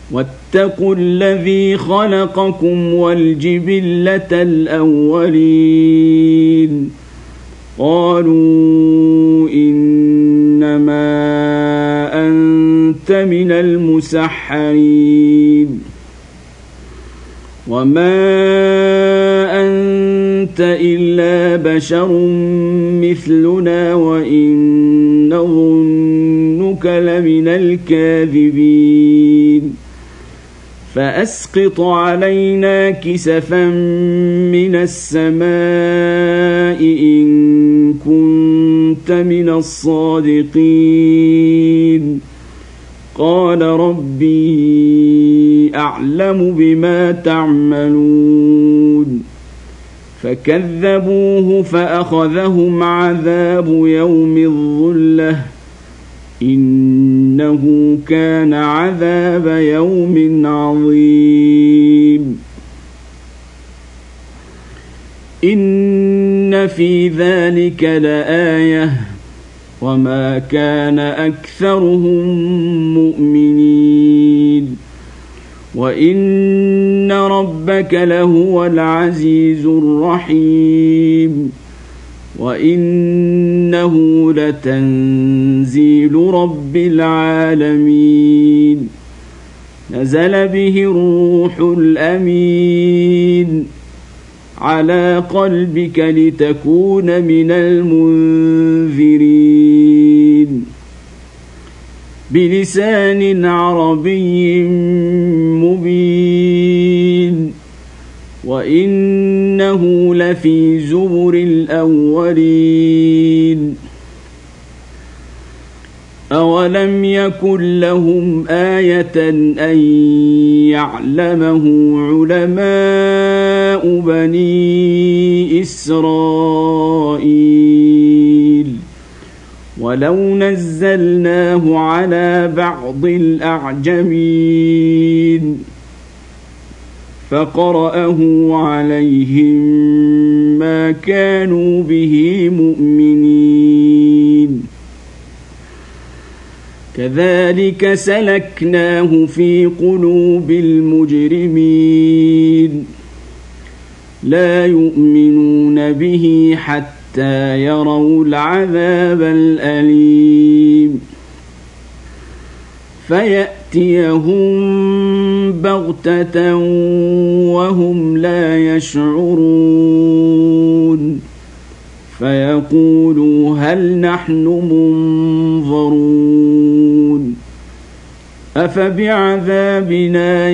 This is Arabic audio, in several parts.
واتقوا الذي خلقكم والجبلة الأولين قالوا إنما أنت من المسحرين وما أنت إلا بشر مثلنا وإن نظنك لمن الكاذبين فأسقط علينا كسفا من السماء إن كنت من الصادقين قال ربي أعلم بما تعملون فكذبوه فأخذهم عذاب يوم الظلة إنه كان عذاب يوم عظيم إن في ذلك لآية وما كان أكثرهم مؤمنين وإن ربك لهو العزيز الرحيم وإنه لتنزيل رب العالمين نزل به الروح الأمين على قلبك لتكون من المنذرين بلسان عربي مبين وإنه لفي زبر الأولين أولم يكن لهم آية أن يعلمه علماء بني إسرائيل ولو نزلناه على بعض الأعجمين فقرأه عليهم ما كانوا به مؤمنين كذلك سلكناه في قلوب المجرمين لا يؤمنون به حتى يروا العذاب الأليم فيأتيهم بغتة وهم لا يشعرون فيقولوا هل نحن منظرون أفبعذابنا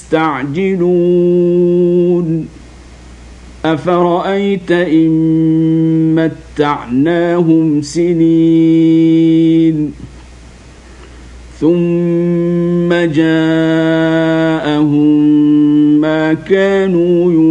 يستعجلون أفرأيت إن متعناهم سنين ثم جاءهم ما كانوا